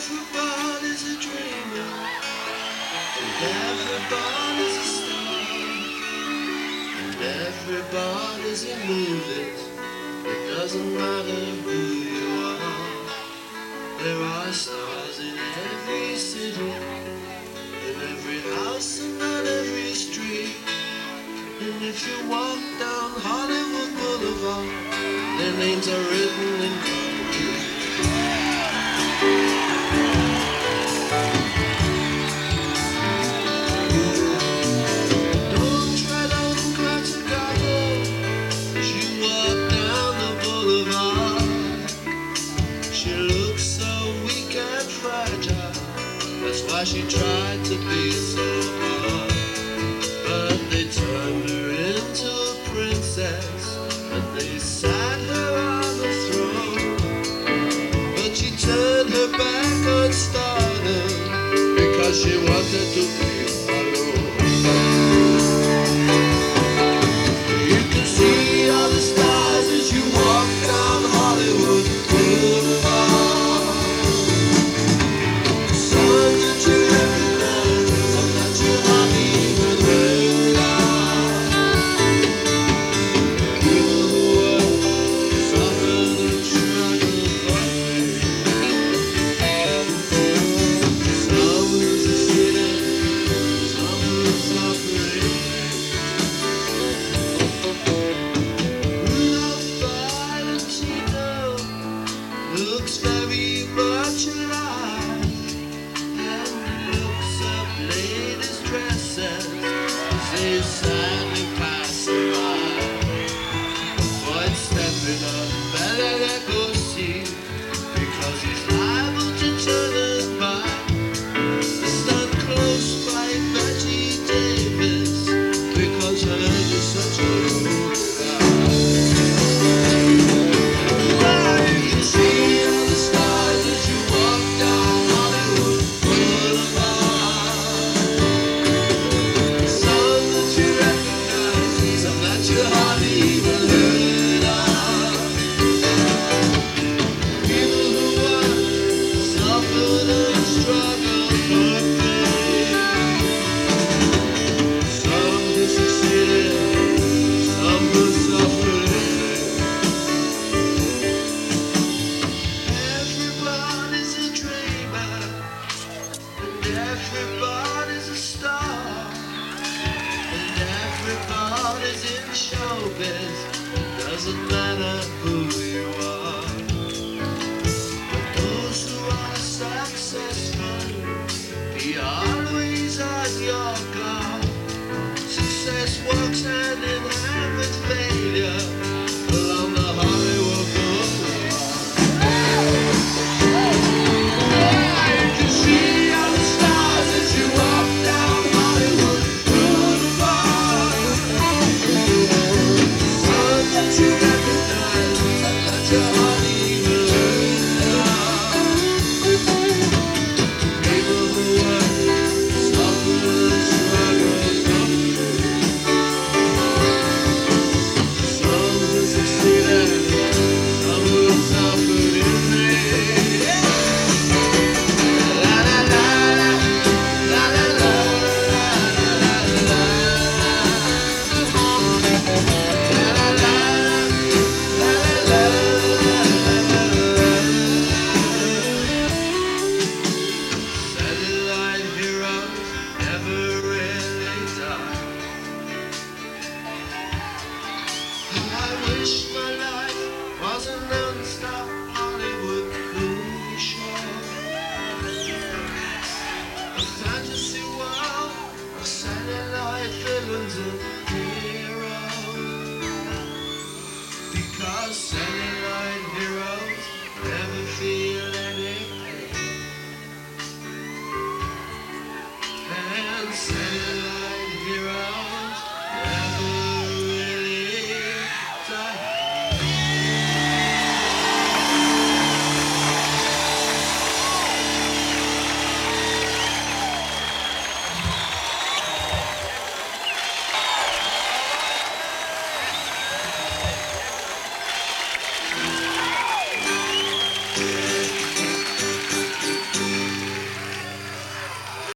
Everybody's a dreamer, and everybody's a star, and everybody's a moonlit. It doesn't matter who you are. There are stars in every city, in every house and on every street. And if you walk down Hollywood Boulevard, their names are written in concrete. Don't tread on crack Chicago as you walk down the boulevard. She looks so weak and fragile, that's why she tried to be so hard. But they turned her into a princess, and they sat her on the throne. But she turned her back on stardom, because she wanted to be alone. You can see all the stars as you walk down Hollywood Boulevard. Sun that you recognize, and that you not even heard of. People who work suffer the struggles of me. Some lose the city, some lose operating. Rudolph Valentino looks very much alive, and he looks up ladies' dresses as they sadly pass her by. Boy, stepping up, better let go see, because he's